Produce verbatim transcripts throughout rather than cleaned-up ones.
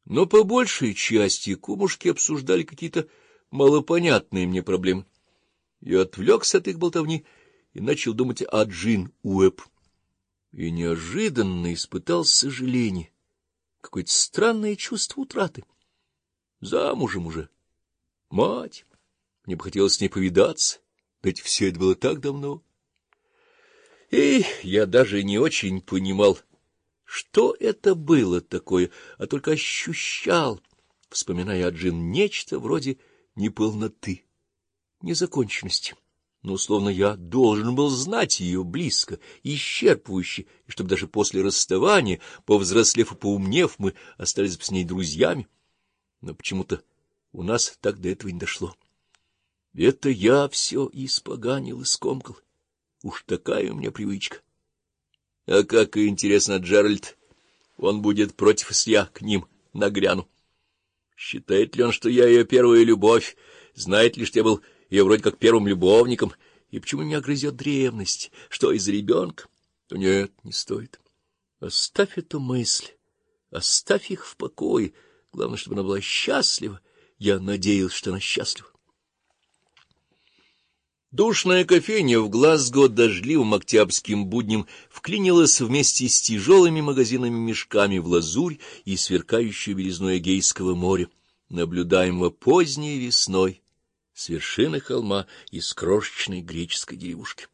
Но по большей части кумушки обсуждали какие-то малопонятные мне проблемы. Я отвлекся от их болтовни и начал думать о Джин Уэбб. И неожиданно испытал сожаление, какое-то странное чувство утраты. Замужем уже, мать, мне бы хотелось с ней повидаться, ведь все это было так давно. И я даже не очень понимал, что это было такое, а только ощущал, вспоминая о Джин, нечто вроде неполноты, незаконченности. Но, условно, я должен был знать ее близко, исчерпывающе, и чтобы даже после расставания, повзрослев и поумнев, мы остались бы с ней друзьями. Но почему-то у нас так до этого не дошло. Это я все испоганил и скомкал. Уж такая у меня привычка. А как интересно, Джеральд, он будет против, если я к ним нагряну. Считает ли он, что я ее первая любовь? Знает ли, что я был ее вроде как первым любовником? И почему меня грызет древность? Что, из-за ребенка? Нет, не стоит. Оставь эту мысль, оставь их в покое. Главное, чтобы она была счастлива. Я надеялся, что она счастлива. Душная кофейня в Глазго дождливым октябрьским буднем вклинилась вместе с тяжелыми магазинами мешками в лазурь и сверкающую белизной Эгейского моря, наблюдаемого поздней весной с вершины холма из крошечной греческой деревушки.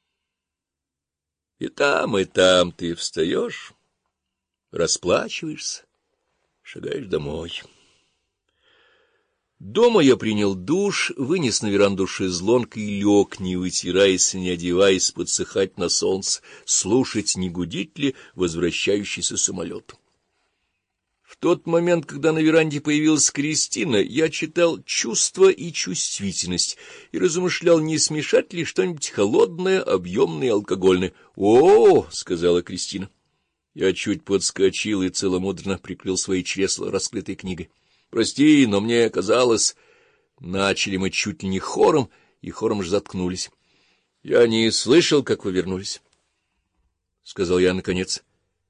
И там, и там ты встаешь, расплачиваешься, шагаешь домой. Дома я принял душ, вынес на веранду шезлонг и лег, не вытираясь и не одеваясь, подсыхать на солнце, слушать, не гудит ли возвращающийся самолет. В тот момент, когда на веранде появилась Кристина, я читал «Чувство и чувствительность» и размышлял, не смешать ли что-нибудь холодное, объемное, алкогольное. «О, — сказала Кристина». Я чуть подскочил и целомудренно прикрыл свои чресла раскрытой книгой. — Прости, но мне казалось... Начали мы чуть ли не хором, и хором же заткнулись. — Я не слышал, как вы вернулись, — сказал я наконец.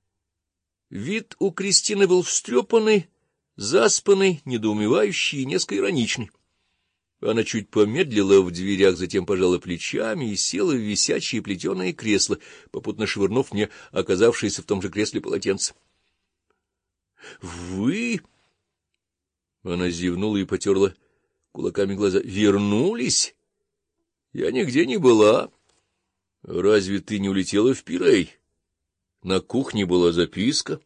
Вид у Кристины был встрепанный, заспанный, недоумевающий и несколько ироничный. Она чуть помедлила в дверях, затем пожала плечами и села в висячее плетеное кресло, попутно швырнув мне оказавшееся в том же кресле полотенце. — Вы... Она зевнула и потерла кулаками глаза. — Вернулись? Я нигде не была. Разве ты не улетела в Пирей? На кухне была записка.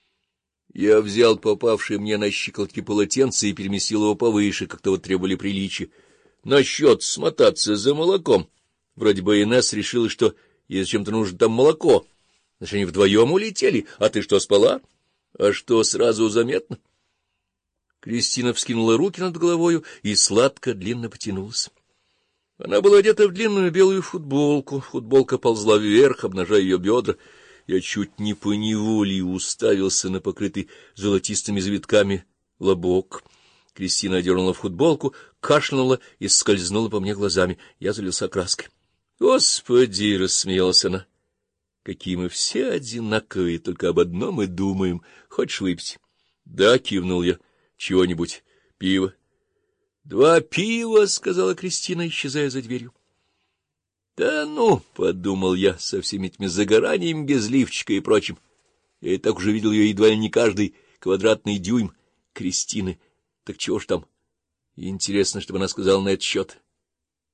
Я взял попавшее мне на щиколотки полотенце и переместил его повыше, как того требовали приличия. Насчет смотаться за молоком. Вроде бы Инесс решила, что ей зачем-то нужно там молоко. Значит, они вдвоем улетели. А ты что, спала? А что, сразу заметно? Кристина вскинула руки над головою и сладко длинно потянулась. Она была одета в длинную белую футболку. Футболка ползла вверх, обнажая ее бедра. Я чуть не поневоле уставился на покрытый золотистыми завитками лобок. Кристина одернула футболку, кашлянула и скользнула по мне глазами. Я залился краской. — Господи! — рассмеялась она. — Какие мы все одинаковые, только об одном и думаем. Хочешь выпить? — Да, — кивнул я. — Чего-нибудь? Пиво? — Два пива, — сказала Кристина, исчезая за дверью. — Да ну, — подумал я, со всеми этими загораниями без лифчика и прочим. Я и так уже видел ее едва ли не каждый квадратный дюйм Кристины. Так чего ж там? Интересно, что она сказала на этот счет.